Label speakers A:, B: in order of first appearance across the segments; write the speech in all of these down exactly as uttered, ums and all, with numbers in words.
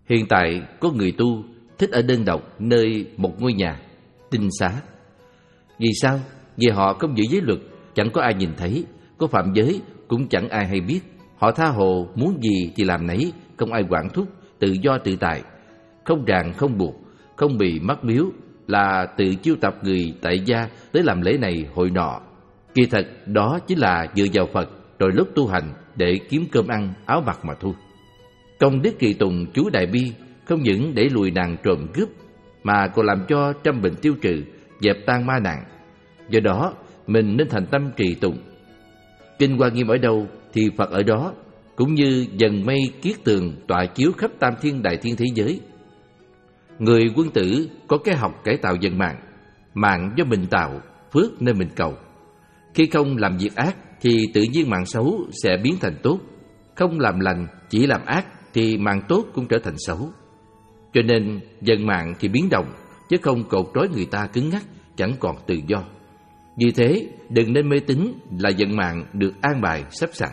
A: Hiện tại có người tu thích ở đơn độc nơi một ngôi nhà, tinh xá. Vì sao? Vì họ không giữ giới luật, chẳng có ai nhìn thấy, có phạm giới cũng chẳng ai hay biết. Họ tha hồ muốn gì thì làm nấy, không ai quản thúc, tự do tự tại, không ràng không buộc, không bị mắc miếu, là tự chiêu tập người tại gia tới làm lễ này hội nọ. Kỳ thật đó chính là dựa vào Phật rồi lúc tu hành để kiếm cơm ăn áo mặc mà thôi. Công đức kỳ tùng chú Đại Bi không những để lùi nạn trộm cướp mà còn làm cho trăm bệnh tiêu trừ, dẹp tan ma nạn. Do đó mình nên thành tâm trì tụng. Kinh Hoa Nghiêm ở đâu thì Phật ở đó, cũng như dần mây kiết tường tọa chiếu khắp tam thiên đại thiên thế giới. Người quân tử có cái học cải tạo vận mạng, mạng do mình tạo, phước nên mình cầu. Khi không làm việc ác thì tự nhiên mạng xấu sẽ biến thành tốt, không làm lành chỉ làm ác thì mạng tốt cũng trở thành xấu. Cho nên vận mạng thì biến động, chứ không cột trói người ta cứng ngắc, chẳng còn tự do. Vì thế đừng nên mê tín là vận mạng được an bài sắp sẵn.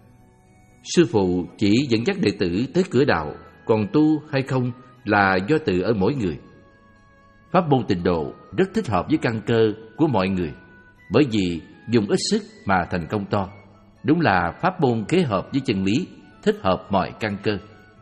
A: Sư phụ chỉ dẫn dắt đệ tử tới cửa đạo, còn tu hay không là do tự ở mỗi người. Pháp môn tịnh độ rất thích hợp với căn cơ của mọi người, bởi vì dùng ít sức mà thành công to. Đúng là pháp môn kế hợp với chân lý, thích hợp mọi căn cơ.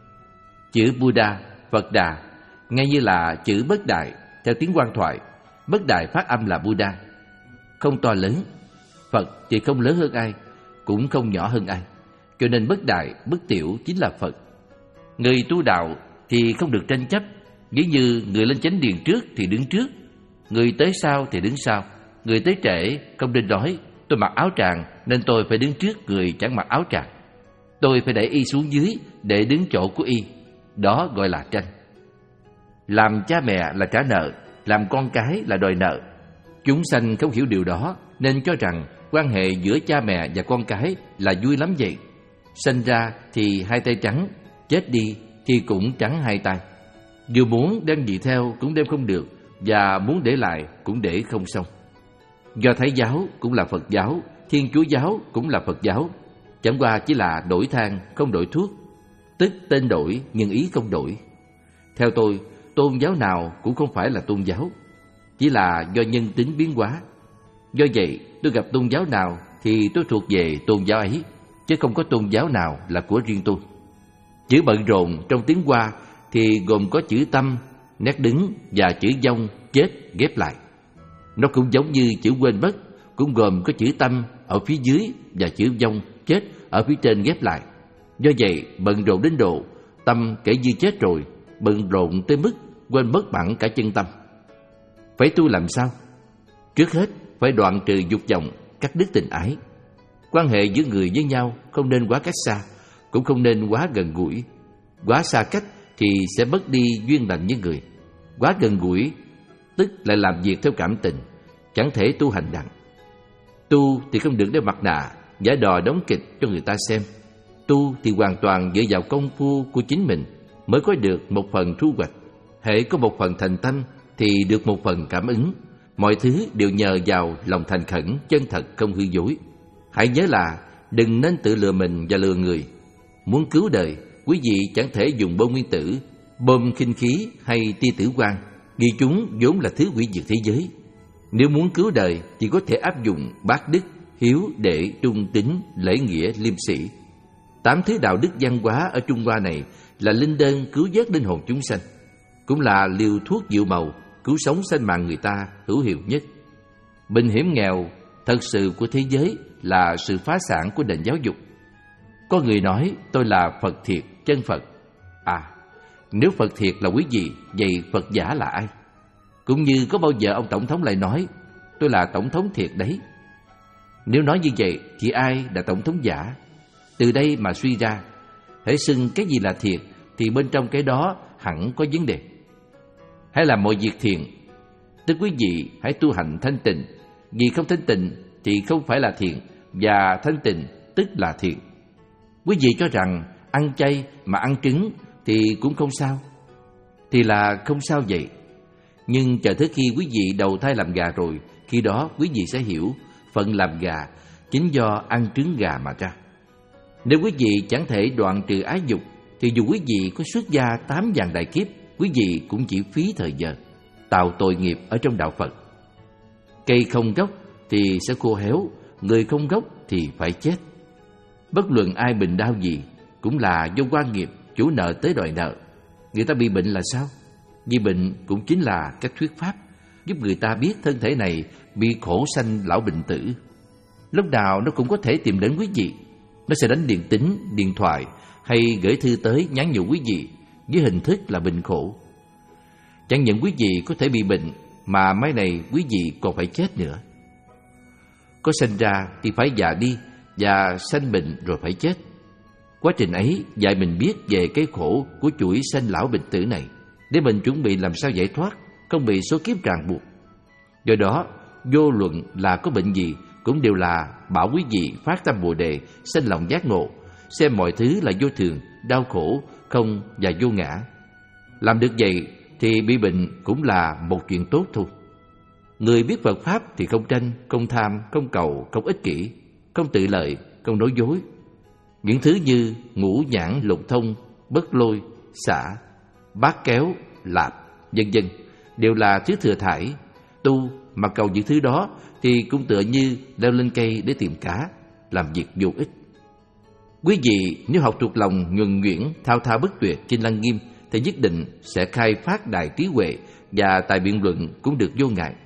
A: Chữ Buddha, Phật Đà, ngay như là chữ Bất Đại theo tiếng Quan thoại. Bất Đại phát âm là Buddha, không to lớn. Phật thì không lớn hơn ai, cũng không nhỏ hơn ai, cho nên bất đại, bất tiểu chính là Phật. Người tu đạo thì không được tranh chấp, ví như người lên chánh điện trước thì đứng trước, người tới sau thì đứng sau. Người tới trễ không nên nói tôi mặc áo tràng nên tôi phải đứng trước người chẳng mặc áo tràng, tôi phải đẩy y xuống dưới để đứng chỗ của y. Đó gọi là tranh. Làm cha mẹ là trả nợ, làm con cái là đòi nợ. Chúng sanh không hiểu điều đó nên cho rằng quan hệ giữa cha mẹ và con cái là vui lắm vậy. Sinh ra thì hai tay trắng, chết đi thì cũng trắng hai tay. Dù muốn đem gì theo cũng đem không được, và muốn để lại cũng để không xong. Do Thái giáo cũng là Phật giáo, Thiên Chúa giáo cũng là Phật giáo, chẳng qua chỉ là đổi thang không đổi thuốc, tức tên đổi nhưng ý không đổi. Theo tôi, tôn giáo nào cũng không phải là tôn giáo, chỉ là do nhân tính biến hóa. Do vậy, tôi gặp tôn giáo nào thì tôi thuộc về tôn giáo ấy, chứ không có tôn giáo nào là của riêng tôi. Chữ bận rộn trong tiếng Hoa thì gồm có chữ tâm, nét đứng và chữ vong, chết ghép lại. Nó cũng giống như chữ quên mất, cũng gồm có chữ tâm ở phía dưới và chữ vong, chết ở phía trên ghép lại. Do vậy, bận rộn đến độ tâm kể như chết rồi, bận rộn tới mức quên mất hẳn cả chân tâm. Phải tu làm sao? Trước hết phải đoạn trừ dục vọng, cắt đứt tình ái. Quan hệ giữa người với nhau không nên quá cách xa, cũng không nên quá gần gũi. Quá xa cách thì sẽ mất đi duyên lành với người. Quá gần gũi tức lại làm việc theo cảm tình, chẳng thể tu hành đặng. Tu thì không được đeo mặt nạ, giả đò đóng kịch cho người ta xem. Tu thì hoàn toàn dựa vào công phu của chính mình mới có được một phần thu hoạch. Hễ có một phần thành tâm thì được một phần cảm ứng. Mọi thứ đều nhờ vào lòng thành khẩn, chân thật, không hư dối. Hãy nhớ là đừng nên tự lừa mình và lừa người. Muốn cứu đời, quý vị chẳng thể dùng bom nguyên tử, bom khinh khí hay tia tử quang, vì chúng vốn là thứ hủy diệt thế giới. Nếu muốn cứu đời chỉ có thể áp dụng bác đức, hiếu, đệ, trung tín, lễ nghĩa, liêm sĩ. Tám thứ đạo đức văn hóa ở Trung Hoa này là linh đơn cứu vớt linh hồn chúng sanh, cũng là liều thuốc diệu màu cứu sống sanh mạng người ta hữu hiệu nhất. Bệnh hiểm nghèo thật sự của thế giới là sự phá sản của nền giáo dục. Có người nói tôi là Phật thiệt, chân Phật. À, nếu Phật thiệt là quý vị, vậy Phật giả là ai? Cũng như có bao giờ ông Tổng thống lại nói tôi là Tổng thống thiệt đấy. Nếu nói như vậy thì ai là Tổng thống giả? Từ đây mà suy ra, hễ xưng cái gì là thiệt thì bên trong cái đó hẳn có vấn đề. Hãy làm mọi việc thiện, tức quý vị hãy tu hành thanh tịnh. Vì không thanh tịnh thì không phải là thiện, và thanh tịnh tức là thiện. Quý vị cho rằng ăn chay mà ăn trứng thì cũng không sao, thì là không sao vậy. Nhưng chờ tới khi quý vị đầu thai làm gà rồi, khi đó quý vị sẽ hiểu phận làm gà chính do ăn trứng gà mà ra. Nếu quý vị chẳng thể đoạn trừ ái dục thì dù quý vị có xuất gia tám vạn đại kiếp, quý vị cũng chỉ phí thời giờ, tạo tội nghiệp ở trong đạo Phật. Cây không gốc thì sẽ khô héo, người không gốc thì phải chết. Bất luận ai bệnh đau gì cũng là do oan nghiệp, chủ nợ tới đòi nợ. Người ta bị bệnh là sao? Vì bệnh cũng chính là các thuyết pháp giúp người ta biết thân thể này bị khổ sanh lão bệnh tử. Lúc nào nó cũng có thể tìm đến quý vị. Nó sẽ đánh điện tín, điện thoại hay gửi thư tới nhắn nhủ quý vị với hình thức là bệnh khổ. Chẳng những quý vị có thể bị bệnh, mà mai này quý vị còn phải chết nữa. Có sanh ra thì phải già đi, và sanh bệnh rồi phải chết. Quá trình ấy dạy mình biết về cái khổ của chuỗi sanh lão bệnh tử này, để mình chuẩn bị làm sao giải thoát, không bị số kiếp ràng buộc. Do đó, vô luận là có bệnh gì cũng đều là bảo quý vị phát tâm Bồ Đề, sanh lòng giác ngộ, xem mọi thứ là vô thường, đau khổ, không và vô ngã. Làm được vậy thì bị bệnh cũng là một chuyện tốt thôi. Người biết Phật Pháp thì không tranh, không tham, không cầu, không ích kỷ, không tự lợi, không nói dối. Những thứ như ngũ nhãn lục thông, bất lôi, xả, bát kéo, lạp, vân vân đều là thứ thừa thải. Tu mà cầu những thứ đó thì cũng tựa như leo lên cây để tìm cá, làm việc vô ích. Quý vị nếu học thuộc lòng nhuần nhuyễn, thao thao bất tuyệt Kinh Lăng Nghiêm thì nhất định sẽ khai phát đại trí huệ, và tài biện luận cũng được vô ngại.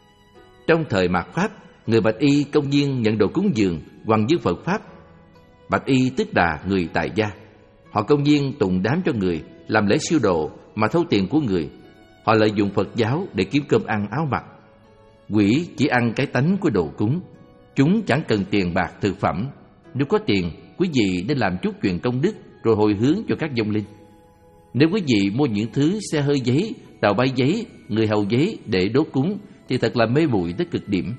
A: Trong thời mạt Pháp, người Bạch Y công nhiên nhận đồ cúng dường hoằng với Phật Pháp. Bạch Y tức là người tại gia. Họ công nhiên tụng đám cho người, làm lễ siêu độ mà thâu tiền của người. Họ lợi dụng Phật giáo để kiếm cơm ăn áo mặc. Quỷ chỉ ăn cái tánh của đồ cúng. Chúng chẳng cần tiền bạc thực phẩm. Nếu có tiền, quý vị nên làm chút chuyện công đức rồi hồi hướng cho các vong linh. Nếu quý vị mua những thứ xe hơi giấy, tàu bay giấy, người hầu giấy để đốt cúng thì thật là mê muội tới cực điểm.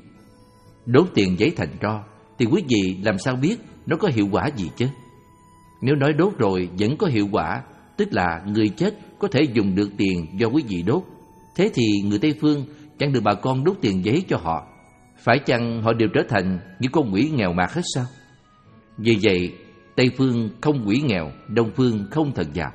A: Đốt tiền giấy thành tro thì quý vị làm sao biết nó có hiệu quả gì chứ? Nếu nói đốt rồi vẫn có hiệu quả, tức là người chết có thể dùng được tiền do quý vị đốt. Thế thì người Tây Phương chẳng được bà con đốt tiền giấy cho họ. Phải chăng họ đều trở thành những con quỷ nghèo mạt hết sao? Vì vậy, Tây Phương không quỷ nghèo, Đông Phương không thần giàu.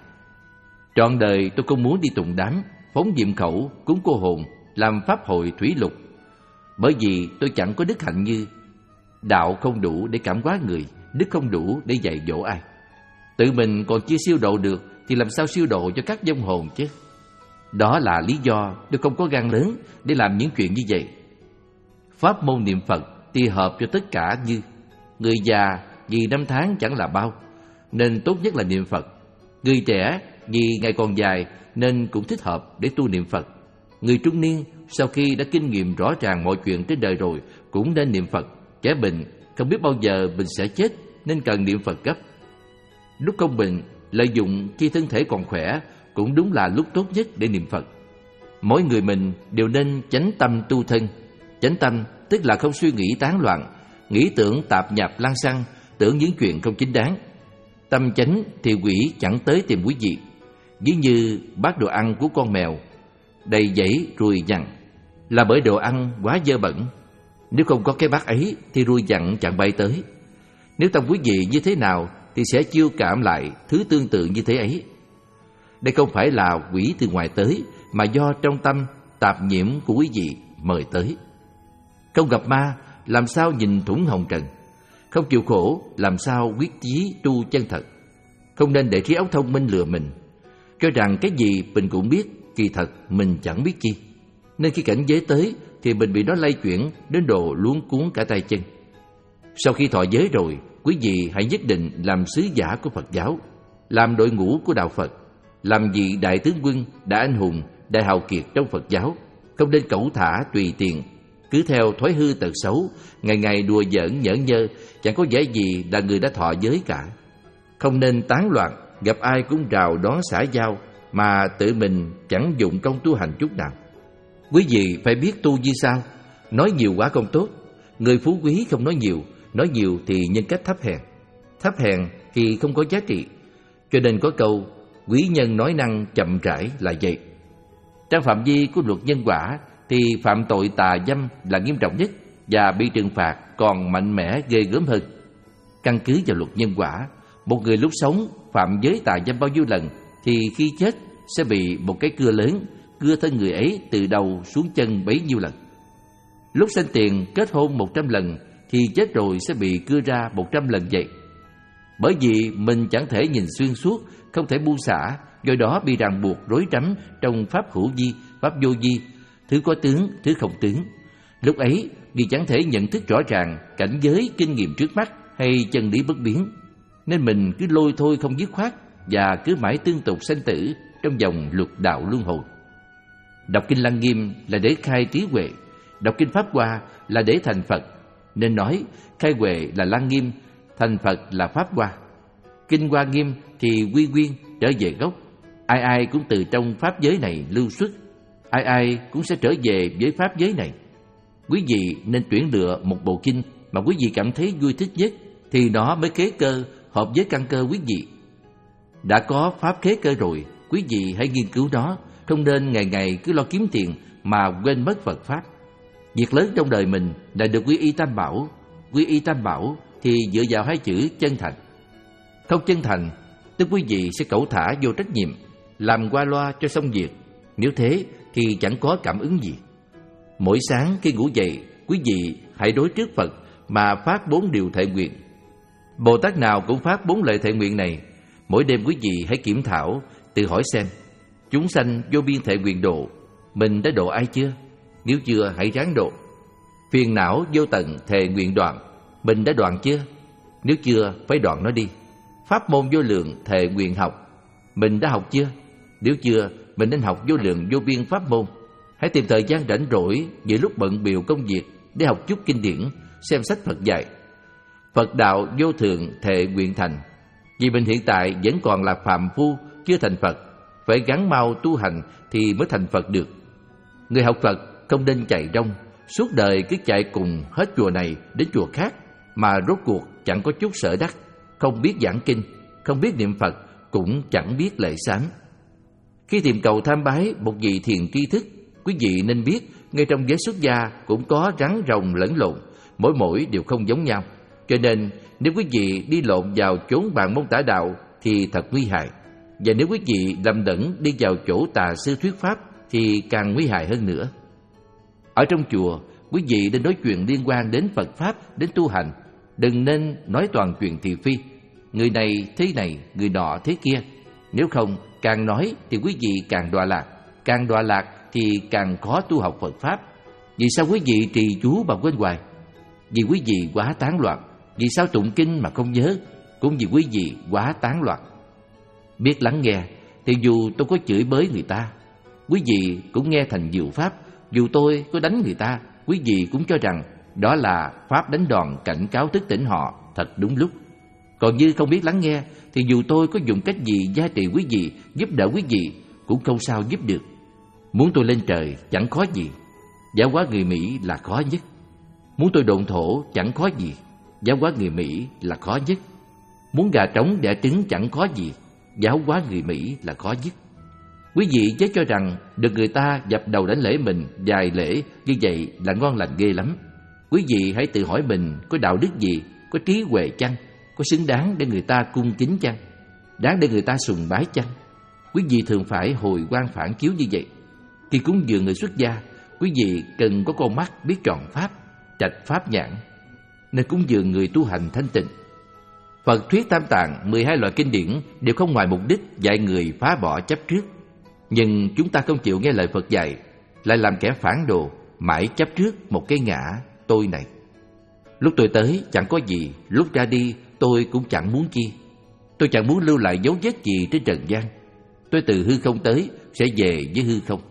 A: Trọn đời tôi không muốn đi tụng đám, phóng diệm khẩu, cúng cô hồn, làm pháp hội thủy lục. Bởi vì tôi chẳng có đức hạnh như đạo không đủ để cảm hóa người, đức không đủ để dạy dỗ ai. Tự mình còn chưa siêu độ được thì làm sao siêu độ cho các vong hồn chứ? Đó là lý do tôi không có gan lớn để làm những chuyện như vậy. Pháp môn niệm Phật thì hợp cho tất cả, như người già vì năm tháng chẳng là bao nên tốt nhất là niệm Phật. Người trẻ vì ngày còn dài nên cũng thích hợp để tu niệm Phật. Người trung niên sau khi đã kinh nghiệm rõ ràng mọi chuyện trên đời rồi cũng nên niệm Phật. Trẻ bệnh không biết bao giờ mình sẽ chết nên cần niệm Phật gấp. Lúc không bệnh, lợi dụng khi thân thể còn khỏe cũng đúng là lúc tốt nhất để niệm Phật. Mỗi người mình đều nên chánh tâm tu thân. Chánh tâm tức là không suy nghĩ tán loạn, nghĩ tưởng tạp nhạp lăng xăng, tưởng những chuyện không chính đáng. Tâm chánh thì quỷ chẳng tới tìm quý vị. Ví như bát đồ ăn của con mèo đầy dẫy ruồi giằn là bởi đồ ăn quá dơ bẩn. Nếu không có cái bát ấy thì ruồi giằn chẳng bay tới. Nếu tâm quý vị như thế nào thì sẽ chiêu cảm lại thứ tương tự như thế ấy. Đây không phải là quỷ từ ngoài tới, mà do trong tâm tạp nhiễm của quý vị mời tới. Không gặp ma làm sao nhìn thủng hồng trần, không chịu khổ làm sao quyết chí tu chân thật. Không nên để trí óc thông minh lừa mình, cho rằng cái gì mình cũng biết, kỳ thật mình chẳng biết chi. Nên khi cảnh giới tới thì mình bị nó lay chuyển đến độ luống cuống cả tay chân. Sau khi thọ giới rồi, quý vị hãy nhất định làm sứ giả của Phật giáo, làm đội ngũ của đạo Phật, làm vị đại tướng quân, đại anh hùng, đại hào kiệt trong Phật giáo. Không nên cẩu thả tùy tiện, cứ theo thói hư tật xấu, ngày ngày đùa giỡn nhởn nhơ, chẳng có vẻ gì là người đã thọ giới cả. Không nên tán loạn, gặp ai cũng rào đón xã giao, mà tự mình chẳng dụng công tu hành chút nào. Quý vị phải biết tu như sao. Nói nhiều quá không tốt. Người phú quý không nói nhiều, nói nhiều thì nhân cách thấp hèn. Thấp hèn thì không có giá trị. Cho nên có câu quý nhân nói năng chậm rãi là vậy. Trong phạm vi của luật nhân quả thì phạm tội tà dâm là nghiêm trọng nhất và bị trừng phạt còn mạnh mẽ ghê gớm hơn. Căn cứ vào luật nhân quả, một người lúc sống phạm giới tà dâm bao nhiêu lần thì khi chết sẽ bị một cái cưa lớn cưa thân người ấy từ đầu xuống chân bấy nhiêu lần. Lúc sanh tiền kết hôn một trăm lần thì chết rồi sẽ bị cưa ra một trăm lần vậy. Bởi vì mình chẳng thể nhìn xuyên suốt, không thể buông xả, do đó bị ràng buộc rối rắm trong pháp hữu vi, pháp vô vi, thứ có tướng, thứ không tướng. Lúc ấy vì chẳng thể nhận thức rõ ràng cảnh giới kinh nghiệm trước mắt hay chân lý bất biến, nên mình cứ lôi thôi không dứt khoát và cứ mãi tương tục sanh tử trong vòng luật đạo luân hồi. Đọc kinh Lăng Nghiêm là để khai trí huệ, đọc kinh Pháp Hoa là để thành Phật, nên nói khai huệ là Lăng Nghiêm, thành Phật là Pháp Hoa. Kinh Hoa Nghiêm thì quy nguyên trở về gốc, ai ai cũng từ trong pháp giới này lưu xuất, ai ai cũng sẽ trở về với pháp giới này. Quý vị nên tuyển lựa một bộ kinh mà quý vị cảm thấy vui thích nhất, thì nó mới khế cơ hợp với căn cơ quý vị. Đã có pháp khế cơ rồi, quý vị hãy nghiên cứu nó, không nên ngày ngày cứ lo kiếm tiền mà quên mất Phật Pháp. Việc lớn trong đời mình là được quy y Tam Bảo. Quy y Tam Bảo thì dựa vào hai chữ chân thành. Không chân thành, tức quý vị sẽ cẩu thả vô trách nhiệm, làm qua loa cho xong việc. Nếu thế thì chẳng có cảm ứng gì. Mỗi sáng khi ngủ dậy, quý vị hãy đối trước Phật mà phát bốn điều thệ nguyện. Bồ Tát nào cũng phát bốn lời thệ nguyện này. Mỗi đêm quý vị hãy kiểm thảo, tự hỏi xem, chúng sanh vô biên thệ nguyện độ, mình đã độ ai chưa? Nếu chưa, hãy ráng độ. Phiền não vô tận thệ nguyện đoạn, mình đã đoạn chưa? Nếu chưa, phải đoạn nó đi. Pháp môn vô lượng thệ nguyện học, mình đã học chưa? Nếu chưa, mình nên học vô lượng vô biên pháp môn. Hãy tìm thời gian rảnh rỗi giữa lúc bận bịu công việc để học chút kinh điển, xem sách Phật dạy. Phật đạo vô thượng thệ nguyện thành. Vì mình hiện tại vẫn còn là phàm phu, chưa thành Phật, phải gắng mau tu hành thì mới thành Phật được. Người học Phật không nên chạy rong, suốt đời cứ chạy cùng hết chùa này đến chùa khác, mà rốt cuộc chẳng có chút sở đắc, không biết giảng kinh, không biết niệm Phật, cũng chẳng biết lễ sám. Khi tìm cầu tham bái một vị thiền tri thức, quý vị nên biết ngay trong giới xuất gia cũng có rắn rồng lẫn lộn, mỗi mỗi đều không giống nhau. Cho nên nếu quý vị đi lộn vào chốn bàn môn tả đạo thì thật nguy hại. Và nếu quý vị lầm đẫn đi vào chỗ tà sư thuyết pháp thì càng nguy hại hơn nữa. Ở trong chùa, quý vị nên nói chuyện liên quan đến Phật Pháp, đến tu hành. Đừng nên nói toàn chuyện thị phi, người này thế này, người nọ thế kia. Nếu không, càng nói thì quý vị càng đọa lạc, càng đọa lạc thì càng khó tu học Phật Pháp. Vì sao quý vị trì chú mà quên hoài? Vì quý vị quá tán loạn. Vì sao tụng kinh mà không nhớ? Cũng vì quý vị quá tán loạn. Biết lắng nghe thì dù tôi có chửi bới người ta, quý vị cũng nghe thành diệu pháp. Dù tôi có đánh người ta, quý vị cũng cho rằng đó là pháp đánh đòn cảnh cáo thức tỉnh họ thật đúng lúc. Còn như không biết lắng nghe thì dù tôi có dùng cách gì gia trị quý vị, giúp đỡ quý vị, cũng không sao giúp được. Muốn tôi lên trời chẳng khó gì, giáo hóa người Mỹ là khó nhất. Muốn tôi độn thổ chẳng khó gì, giáo hóa người Mỹ là khó nhất. Muốn gà trống đẻ trứng chẳng khó gì, giáo hóa người Mỹ là khó nhất. Quý vị chớ cho rằng được người ta dập đầu đánh lễ mình vài lễ như vậy là ngon lành ghê lắm. Quý vị hãy tự hỏi mình có đạo đức gì, có trí huệ chăng, có xứng đáng để người ta cung kính chăng, đáng để người ta sùng bái chăng. Quý vị thường phải hồi quan phản chiếu như vậy. Khi cúng dường người xuất gia, quý vị cần có con mắt biết tròn pháp, trạch pháp nhãn, nên cúng dường người tu hành thanh tịnh. Phật thuyết Tam Tạng, mười hai loại kinh điển đều không ngoài mục đích dạy người phá bỏ chấp trước. Nhưng chúng ta không chịu nghe lời Phật dạy, lại làm kẻ phản đồ, mãi chấp trước một cái ngã tôi này. Lúc tôi tới chẳng có gì, lúc ra đi tôi cũng chẳng muốn chi. Tôi chẳng muốn lưu lại dấu vết gì trên trần gian. Tôi từ hư không tới, sẽ về với hư không.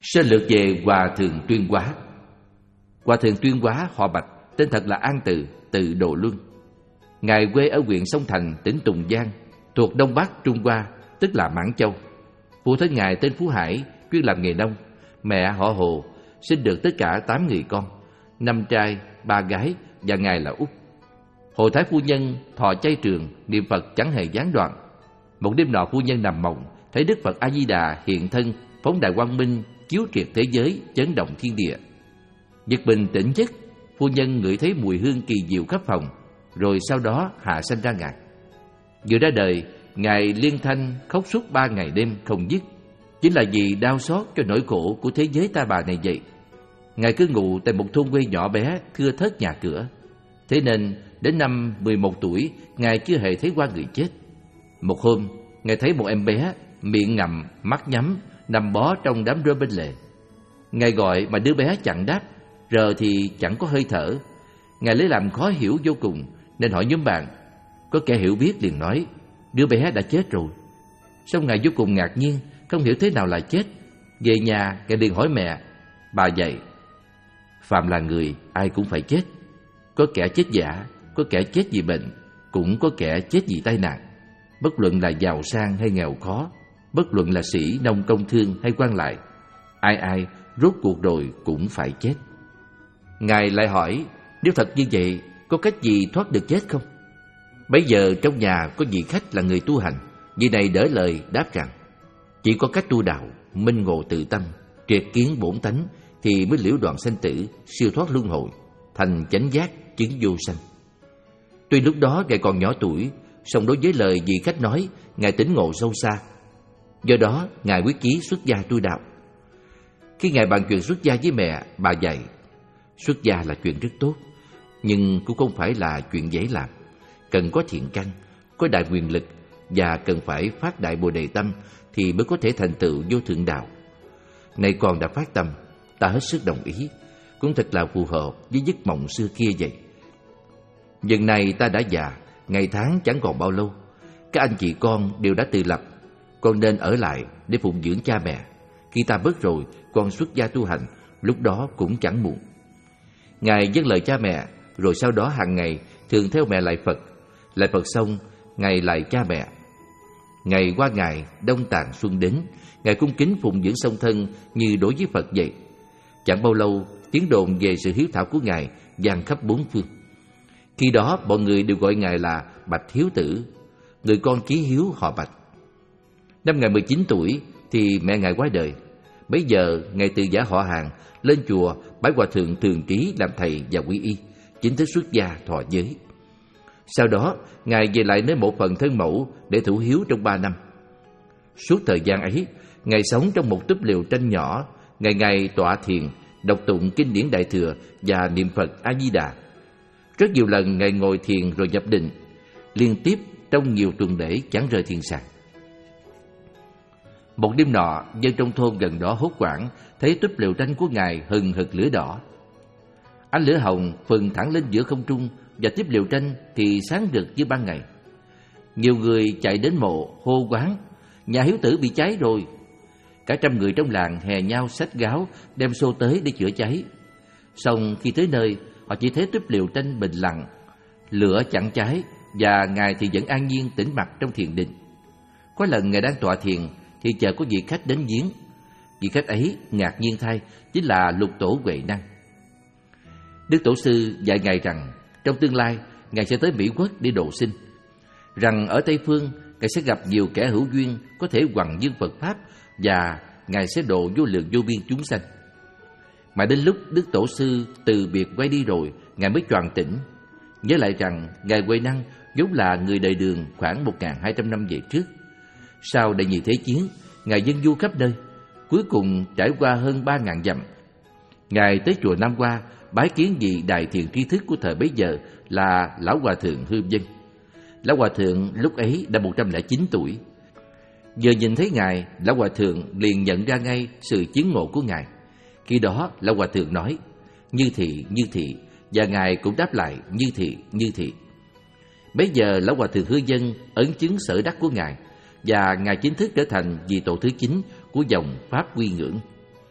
A: Sơ lược về Hòa Thượng Tuyên Hóa. Hòa Thượng Tuyên Hóa họ Bạch, tên thật là An Từ, từ Đồ Luân. Ngài quê ở huyện Sông Thành, tỉnh Tùng Giang, thuộc Đông Bắc Trung Hoa, tức là Mãn Châu. Phụ thân Ngài tên Phú Hải, chuyên làm nghề nông. Mẹ họ Hồ, sinh được tất cả tám người con, năm trai, ba gái và Ngài là út. Hồ Thái phu nhân thọ chay trường, niệm Phật chẳng hề gián đoạn. Một đêm nọ phu nhân nằm mộng, thấy Đức Phật A Di Đà hiện thân, phóng đại quang minh, chiếu triệt thế giới, chấn động thiên địa. Giật mình tỉnh giấc, phu nhân ngửi thấy mùi hương kỳ diệu khắp phòng, rồi sau đó hạ sanh ra Ngài. Vừa ra đời, Ngài liên thanh khóc suốt ba ngày đêm không dứt, chính là vì đau xót cho nỗi khổ của thế giới ta bà này vậy. Ngài cứ ngụ tại một thôn quê nhỏ bé, thưa thớt nhà cửa. Thế nên đến năm mười một tuổi, Ngài chưa hề thấy qua người chết. Một hôm, Ngài thấy một em bé, miệng ngậm, mắt nhắm, nằm bó trong đám rơm bên lề. Ngài gọi mà đứa bé chẳng đáp, rờ thì chẳng có hơi thở. Ngài lấy làm khó hiểu vô cùng, nên hỏi nhóm bạn. Có kẻ hiểu biết liền nói, đứa bé đã chết rồi. Xong Ngài vô cùng ngạc nhiên, không hiểu thế nào là chết. Về nhà, Ngài liền hỏi mẹ. Bà dạy, phàm là người, ai cũng phải chết. Có kẻ chết giả, có kẻ chết vì bệnh, cũng có kẻ chết vì tai nạn. Bất luận là giàu sang hay nghèo khó, bất luận là sĩ, nông, công thương hay quan lại, ai ai rốt cuộc rồi cũng phải chết. Ngài lại hỏi, nếu thật như vậy, có cách gì thoát được chết không? Bấy giờ trong nhà có vị khách là người tu hành. Vị này đỡ lời đáp rằng, chỉ có cách tu đạo, minh ngộ tự tâm, triệt kiến bổn tánh, thì mới liễu đoạn sanh tử, siêu thoát luân hồi, thành chánh giác, chứng vô sanh. Tuy lúc đó Ngài còn nhỏ tuổi, song đối với lời vị khách nói, Ngài tỉnh ngộ sâu xa. Do đó Ngài quyết chí xuất gia tu đạo. Khi Ngài bàn chuyện xuất gia với mẹ, bà dạy, xuất gia là chuyện rất tốt, nhưng cũng không phải là chuyện dễ làm. Cần có thiện căn, có đại quyền lực, và cần phải phát đại bồ đề tâm thì mới có thể thành tựu vô thượng đạo. Nay con đã phát tâm, ta hết sức đồng ý, cũng thật là phù hợp với giấc mộng xưa kia vậy. Giờ này ta đã già, ngày tháng chẳng còn bao lâu. Các anh chị con đều đã tự lập, con nên ở lại để phụng dưỡng cha mẹ. Khi ta bớt rồi, con xuất gia tu hành, lúc đó cũng chẳng muộn. Ngài dâng lời cha mẹ, rồi sau đó hàng ngày thường theo mẹ lại Phật. Lại Phật xong, Ngài lại cha mẹ. Ngày qua ngày, đông tàn xuân đến, Ngài cung kính phụng dưỡng song thân như đối với Phật vậy. Chẳng bao lâu, tiếng đồn về sự hiếu thảo của Ngài vang khắp bốn phương. Khi đó, mọi người đều gọi Ngài là Bạch Hiếu Tử, người con chí hiếu họ Bạch. Năm Ngài mười chín tuổi thì mẹ Ngài qua đời. Bấy giờ, Ngài từ giả họ hàng, lên chùa bái Hòa Thượng Thường Trí làm thầy và quy y, chính thức xuất gia thọ giới. Sau đó, Ngài về lại nơi mộ phần thân mẫu để thủ hiếu trong ba năm. Suốt thời gian ấy, Ngài sống trong một túp lều tranh nhỏ, ngày ngày tọa thiền, đọc tụng kinh điển Đại Thừa và niệm Phật A Di Đà. Rất nhiều lần Ngài ngồi thiền rồi nhập định, liên tiếp trong nhiều tuần lễ chẳng rời thiền sàng. Một đêm nọ, dân trong thôn gần đó hốt hoảng thấy túp lều tranh của Ngài hừng hực lửa đỏ. Ánh lửa hồng phừng thẳng lên giữa không trung, và tiếp lều tranh thì sáng rực như ban ngày. Nhiều người chạy đến mộ hô quán, nhà Hiếu Tử bị cháy rồi. Cả trăm người trong làng hè nhau xách gáo đem xô tới để chữa cháy. Xong khi tới nơi, họ chỉ thấy túp lều tranh bình lặng, lửa chẳng cháy, và Ngài thì vẫn an nhiên tĩnh mặc trong thiền định. Có lần Ngài đang tọa thiền thì chợt có vị khách đến viếng. Vị khách ấy ngạc nhiên thay, chính là Lục Tổ Huệ Năng. Đức Tổ sư dạy Ngài rằng trong tương lai Ngài sẽ tới Mỹ Quốc để độ sinh, rằng ở Tây Phương Ngài sẽ gặp nhiều kẻ hữu duyên có thể hoằng dương Phật Pháp, và Ngài sẽ độ vô lượng vô biên chúng sanh. Mà đến lúc Đức Tổ sư từ biệt quay đi rồi, Ngài mới choàng tỉnh, nhớ lại rằng Ngài Huệ Năng vốn là người đời Đường khoảng một nghìn hai trăm năm về trước. Sau Đệ Nhị Thế Chiến, Ngài dân du khắp nơi, cuối cùng trải qua hơn ba ngàn dặm. Ngài tới chùa Nam Hoa bái kiến vị đại thiền tri thức của thời bấy giờ là Lão Hòa Thượng Hư Vân. Lão Hòa Thượng lúc ấy đã một trăm lẻ chín tuổi. Vừa nhìn thấy Ngài, Lão Hòa Thượng liền nhận ra ngay sự chứng ngộ của Ngài. Khi đó Lão Hòa Thượng nói, như thị, như thị, và Ngài cũng đáp lại, như thị, như thị. Bấy giờ Lão Hòa Thượng Hư Vân ấn chứng sở đắc của Ngài, và Ngài chính thức trở thành vị tổ thứ chín của dòng Pháp Quy Ngưỡng.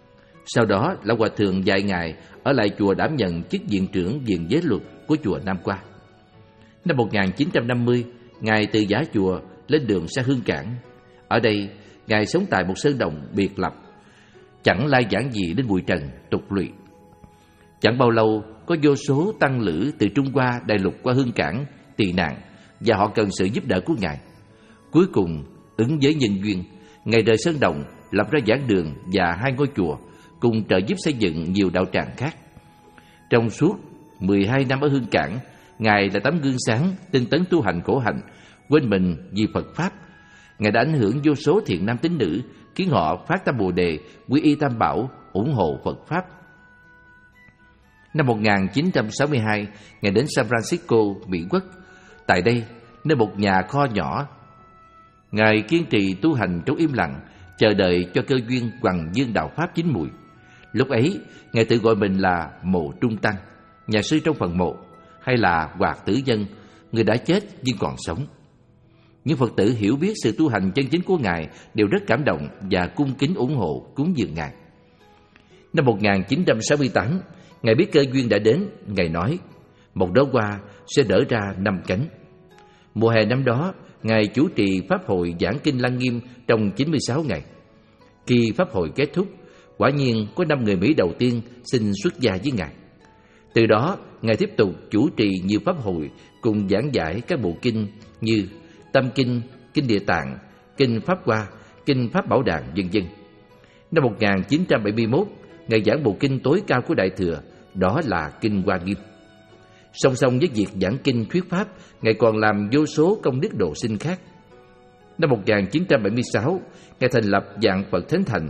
A: Sau đó, Lão Hòa Thượng vài ngày ở lại chùa đảm nhận chức viện trưởng viện giới luật của chùa Nam Qua. Năm một nghìn chín trăm năm mươi, Ngài từ giã chùa lên đường sang Hương Cảng. Ở đây, Ngài sống tại một sơn đồng biệt lập, chẳng lai giảng gì đến bụi trần, tục lụy. Chẳng bao lâu, có vô số tăng lữ từ Trung Hoa, Đại Lục qua Hương Cảng tị nạn và họ cần sự giúp đỡ của Ngài. Cuối cùng, ứng với nhân duyên, Ngài rời sơn đồng, lập ra giảng đường và hai ngôi chùa, cùng trợ giúp xây dựng nhiều đạo tràng khác. Trong suốt mười hai năm ở Hương Cảng, Ngài là tấm gương sáng tinh tấn tu hành khổ hạnh, quên mình vì Phật Pháp. Ngài đã ảnh hưởng vô số thiện nam tín nữ, khiến họ phát tâm Bồ Đề, quy y Tam Bảo, ủng hộ Phật Pháp. Năm một nghìn chín trăm sáu mươi hai, Ngài đến San Francisco, Mỹ Quốc. Tại đây, nơi một nhà kho nhỏ, Ngài kiên trì tu hành trong im lặng, chờ đợi cho cơ duyên hoằng dương đạo Pháp chín mùi. Lúc ấy, Ngài tự gọi mình là Mộ Trung Tăng, nhà sư trong phần mộ, hay là Hoạt Tử Dân, người đã chết nhưng còn sống. Những Phật tử hiểu biết sự tu hành chân chính của Ngài đều rất cảm động và cung kính ủng hộ cúng dường Ngài. Năm một nghìn chín trăm sáu mươi tám, Ngài biết cơ duyên đã đến. Ngài nói, một đóa hoa sẽ nở ra năm cánh. Mùa hè năm đó, Ngài chủ trì Pháp hội giảng kinh Lăng Nghiêm trong chín mươi sáu ngày. Khi Pháp hội kết thúc, quả nhiên có năm người Mỹ đầu tiên xin xuất gia với Ngài. Từ đó, Ngài tiếp tục chủ trì nhiều Pháp hội cùng giảng giải các bộ kinh như Tâm Kinh, Kinh Địa Tạng, Kinh Pháp Hoa, Kinh Pháp Bảo Đàn, vân vân. Năm một nghìn chín trăm bảy mươi mốt, Ngài giảng bộ kinh tối cao của Đại Thừa, đó là Kinh Hoa Nghiêm. Song song với việc giảng kinh thuyết pháp, Ngài còn làm vô số công đức độ sinh khác. Năm một nghìn chín trăm bảy mươi sáu, Ngài thành lập Vạn Phật Thánh Thành,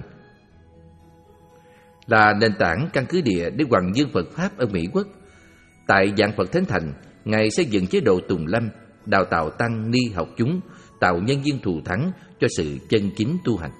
A: là nền tảng căn cứ địa để hoằng dương Phật Pháp ở Mỹ Quốc. Tại Vạn Phật Thánh Thành, Ngài xây dựng chế độ tùng lâm, đào tạo tăng ni học chúng, tạo nhân duyên thù thắng cho sự chân chính tu hành.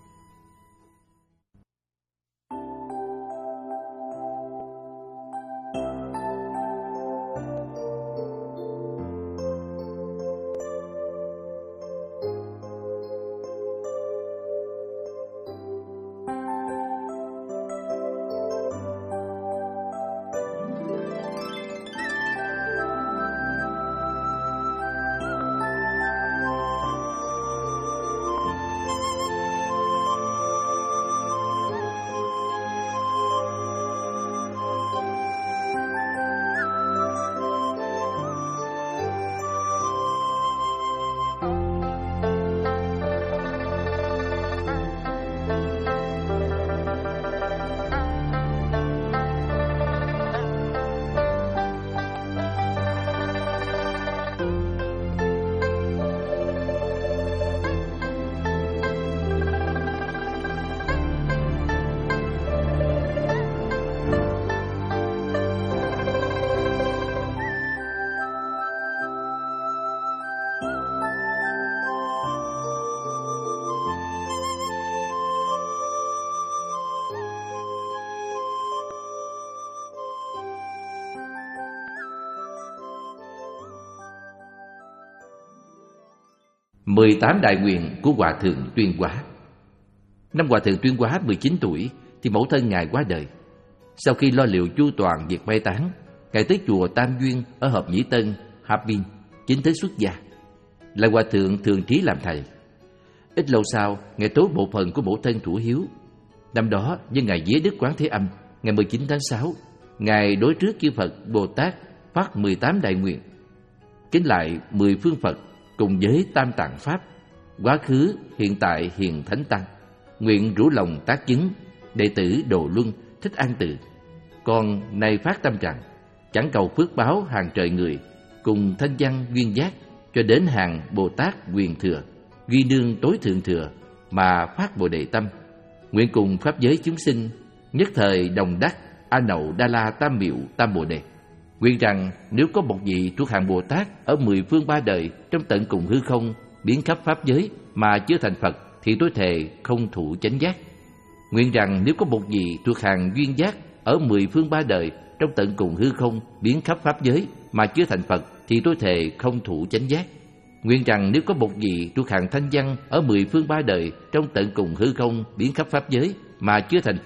A: mười tám đại nguyện của Hòa Thượng Tuyên Hóa. Năm Hòa Thượng Tuyên Hóa mười chín tuổi thì mẫu thân Ngài qua đời. Sau khi lo liệu chu toàn việc mai táng, Ngài tới chùa Tam Duyên ở Hợp Nhĩ Tân, Hà Bình, chính thức xuất gia, là Hòa Thượng thường trí làm thầy. Ít lâu sau, Ngài tố bộ phần của mẫu thân thủ hiếu. Năm đó, nhân ngày vía Đức Quán Thế Âm, ngày mười chín tháng sáu, Ngài đối trước chư Phật Bồ Tát phát mười tám đại nguyện, kính lại mười phương Phật cùng với Tam Tạng Pháp, quá khứ, hiện tại, hiện thánh tăng, nguyện rủ lòng tác chứng, đệ tử Đồ Luân, Thích An Từ. Còn này phát tâm rằng, chẳng cầu phước báo hàng trời người, cùng thanh văn duyên giác, cho đến hàng Bồ Tát quyền thừa, duy nương tối thượng thừa, mà phát Bồ Đề tâm, nguyện cùng pháp giới chúng sinh, nhất thời đồng đắc A Nậu Đa La Tam Miệu Tam Bồ Đề. Nguyện rằng nếu có một vị thuộc hạng Bồ Tát ở mười phương ba đời trong tận cùng hư không biến khắp pháp giới mà chưa thành Phật, thì tôi thề không thụ chánh giác. Nguyện rằng nếu có một vị thuộc hạng duyên giác ở mười phương ba đời trong tận cùng hư không biến khắp pháp giới mà chưa thành Phật, thì tôi thề không thụ chánh giác. Nguyện rằng nếu có một vị thuộc hạng thanh văn ở mười phương ba đời trong tận cùng hư không biến khắp pháp giới mà chưa thành Phật,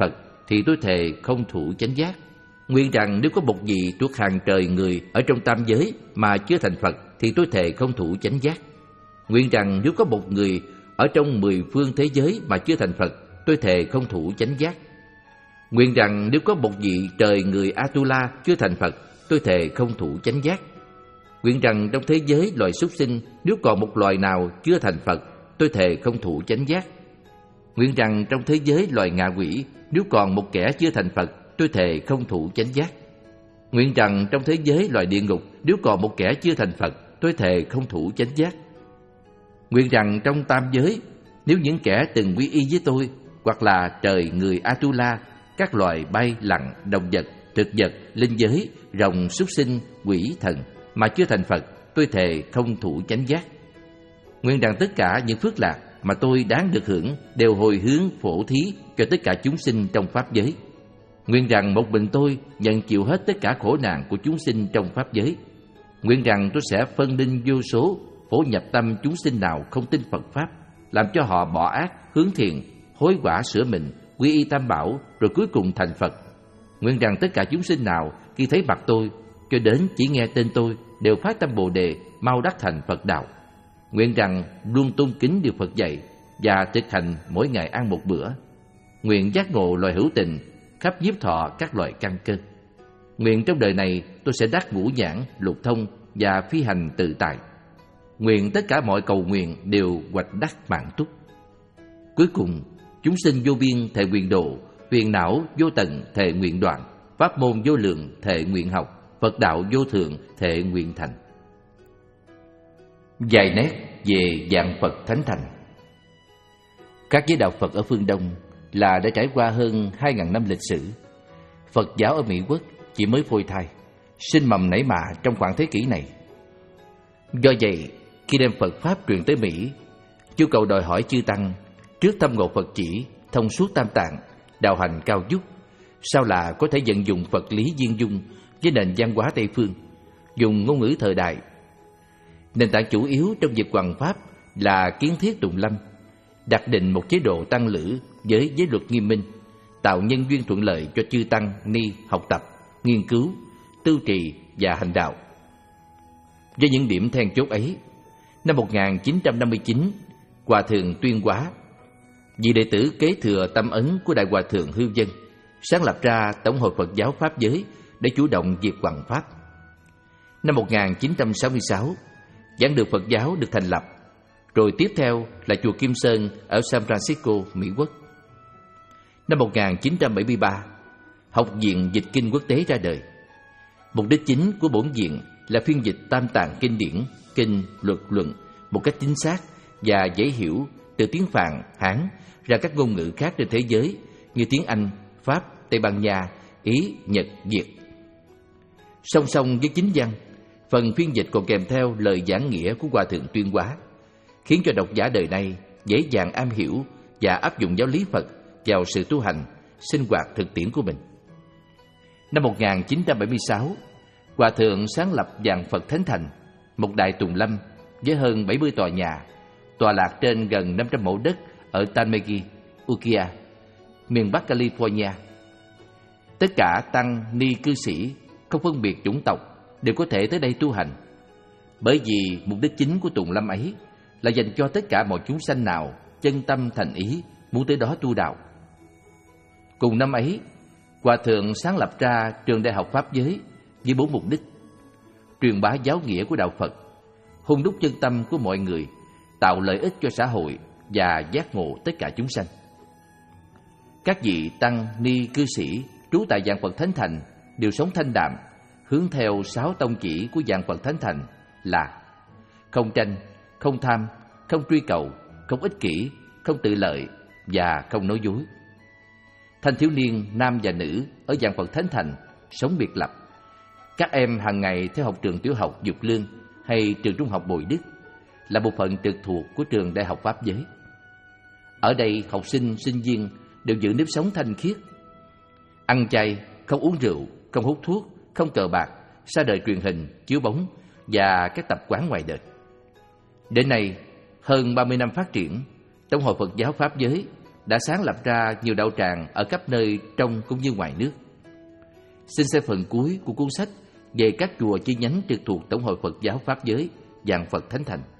A: thì tôi thề không thủ chánh giác. Nguyện rằng nếu có một vị thuộc hàng trời người ở trong tam giới mà chưa thành Phật thì tôi thề không thủ chánh giác. Nguyện rằng nếu có một người ở trong mười phương thế giới mà chưa thành Phật, tôi thề không thủ chánh giác. Nguyện rằng nếu có một vị trời người Atula chưa thành Phật, tôi thề không thủ chánh giác. Nguyện rằng trong thế giới loài súc sinh nếu còn một loài nào chưa thành Phật, tôi thề không thủ chánh giác. Nguyện rằng trong thế giới loài ngạ quỷ nếu còn một kẻ chưa thành Phật, tôi thề không thủ chánh giác. Nguyện rằng trong thế giới loài địa ngục nếu còn một kẻ chưa thành Phật, tôi thề không thủ chánh giác. Nguyện rằng trong tam giới nếu những kẻ từng quy y với tôi, hoặc là trời người Atula, các loài bay lặn, động vật, thực vật, linh giới, rồng, súc sinh, quỷ, thần mà chưa thành Phật, tôi thề không thủ chánh giác. Nguyện rằng tất cả những phước lạc mà tôi đáng được hưởng đều hồi hướng phổ thí cho tất cả chúng sinh trong pháp giới. Nguyện rằng một mình tôi nhận chịu hết tất cả khổ nạn của chúng sinh trong pháp giới. Nguyện rằng tôi sẽ phân định vô số, phổ nhập tâm chúng sinh nào không tin Phật pháp, làm cho họ bỏ ác, hướng thiện, hối quả sửa mình, quy y tam bảo, rồi cuối cùng thành Phật. Nguyện rằng tất cả chúng sinh nào khi thấy mặt tôi, cho đến chỉ nghe tên tôi, đều phát tâm Bồ đề, mau đắc thành Phật đạo. Nguyện rằng luôn tôn kính điều Phật dạy và thực hành mỗi ngày ăn một bữa. Nguyện giác ngộ loài hữu tình, khắp nhiếp thọ các loại căn cơ. Nguyện trong đời này tôi sẽ đắc ngũ nhãn, lục thông và phi hành tự tại. Nguyện tất cả mọi cầu nguyện đều hoạch đắc mãn túc. Cuối cùng, chúng sinh vô biên thệ nguyện độ, huyền não vô tận thệ nguyện đoạn, pháp môn vô lượng thệ nguyện học, Phật đạo vô thượng thệ nguyện thành. Vài nét về dạng Phật Thánh Thành. Các giới đạo Phật ở phương Đông là đã trải qua hơn hai ngàn năm lịch sử. Phật giáo ở Mỹ Quốc chỉ mới phôi thai, sinh mầm nảy mạ trong khoảng thế kỷ này. Do vậy, khi đem Phật Pháp truyền tới Mỹ, nhu cầu đòi hỏi chư Tăng trước thâm ngộ Phật chỉ, thông suốt tam tạng, đạo hành cao dút, sao là có thể vận dụng Phật lý viên dung với nền văn hóa Tây Phương, dùng ngôn ngữ thời đại. Nền tảng chủ yếu trong việc hoằng Pháp là kiến thiết tùng lâm, đặt định một chế độ tăng lữ với giới luật nghiêm minh, tạo nhân duyên thuận lợi cho chư Tăng ni học tập, nghiên cứu, tu trì và hành đạo. Với những điểm then chốt ấy, năm một nghìn chín trăm năm mươi chín, Hòa thượng Tuyên Hóa, vị đệ tử kế thừa tâm ấn của Đại Hòa thượng Hư Vân, sáng lập ra Tổng hội Phật giáo Pháp giới để chủ động việc hoằng Pháp. Năm một nghìn chín trăm sáu mươi sáu, Giảng đường Phật giáo được thành lập, rồi tiếp theo là chùa Kim Sơn ở San Francisco, Mỹ Quốc. Năm một nghìn chín trăm bảy mươi ba, Học viện Dịch Kinh Quốc tế ra đời. Mục đích chính của bổn viện là phiên dịch tam tạng kinh điển, kinh, luật, luận một cách chính xác và dễ hiểu từ tiếng Phạn, Hán ra các ngôn ngữ khác trên thế giới như tiếng Anh, Pháp, Tây Ban Nha, Ý, Nhật, Việt. Song song với chính văn, phần phiên dịch còn kèm theo lời giảng nghĩa của Hòa thượng Tuyên Hóa, khiến cho độc giả đời nay dễ dàng am hiểu và áp dụng giáo lý Phật vào sự tu hành, sinh hoạt thực tiễn của mình. Năm một nghìn chín trăm bảy mươi sáu, Hòa thượng sáng lập Vạn Phật Thánh Thành, một đại tùng lâm với hơn bảy mươi tòa nhà, tọa lạc trên gần năm trăm mẫu đất ở Tanmegi, Ukiah, miền Bắc California. Tất cả tăng ni cư sĩ không phân biệt chủng tộc đều có thể tới đây tu hành, bởi vì mục đích chính của tùng lâm ấy là dành cho tất cả mọi chúng sanh nào chân tâm thành ý muốn tới đó tu đạo. Cùng năm ấy, Hòa thượng sáng lập ra trường Đại học Pháp giới với bốn mục đích: truyền bá giáo nghĩa của đạo Phật, hôn đúc chân tâm của mọi người, tạo lợi ích cho xã hội và giác ngộ tất cả chúng sanh. Các vị tăng ni cư sĩ trú tại Vạn Phật Thánh Thành đều sống thanh đạm, hướng theo sáu tông chỉ của Vạn Phật Thánh Thành là không tranh, không tham, không truy cầu, không ích kỷ, không tự lợi và không nói dối. Thanh thiếu niên nam và nữ ở Vạn Phật Thánh Thành sống biệt lập. Các em hàng ngày theo học trường tiểu học Dục Lương hay trường trung học Bồi Đức, là bộ phận trực thuộc của trường Đại học Pháp giới. Ở đây học sinh, sinh viên đều giữ nếp sống thanh khiết, ăn chay, không uống rượu, không hút thuốc, không cờ bạc, xa đời truyền hình, chiếu bóng và các tập quán ngoài đời. Đến nay, hơn ba mươi năm phát triển, Tổng hội Phật giáo Pháp giới đã sáng lập ra nhiều đạo tràng ở khắp nơi trong cũng như ngoài nước. Xin xem phần cuối của cuốn sách về các chùa chi nhánh trực thuộc Tổng hội Phật giáo Pháp giới, Vạn Phật Thánh Thành.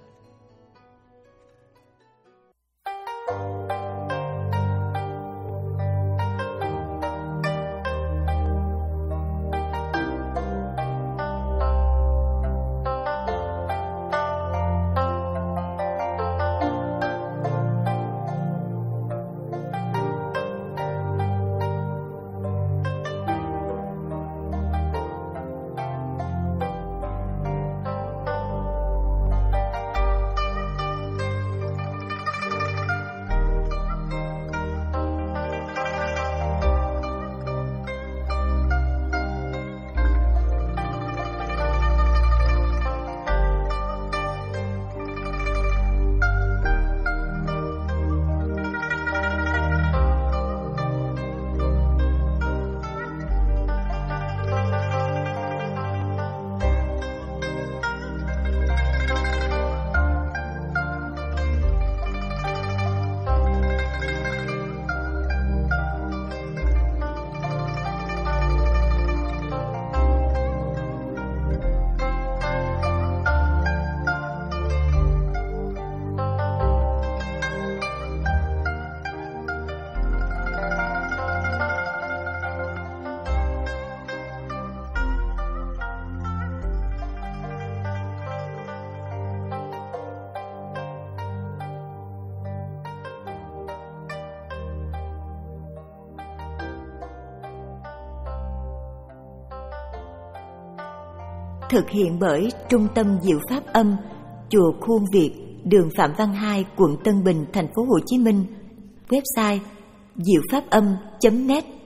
B: Thực hiện bởi Trung tâm Diệu Pháp Âm, Chùa Khuôn Việt, đường Phạm Văn Hai, quận Tân Bình, thành phố Hồ Chí Minh. Website diệu pháp âm chấm net.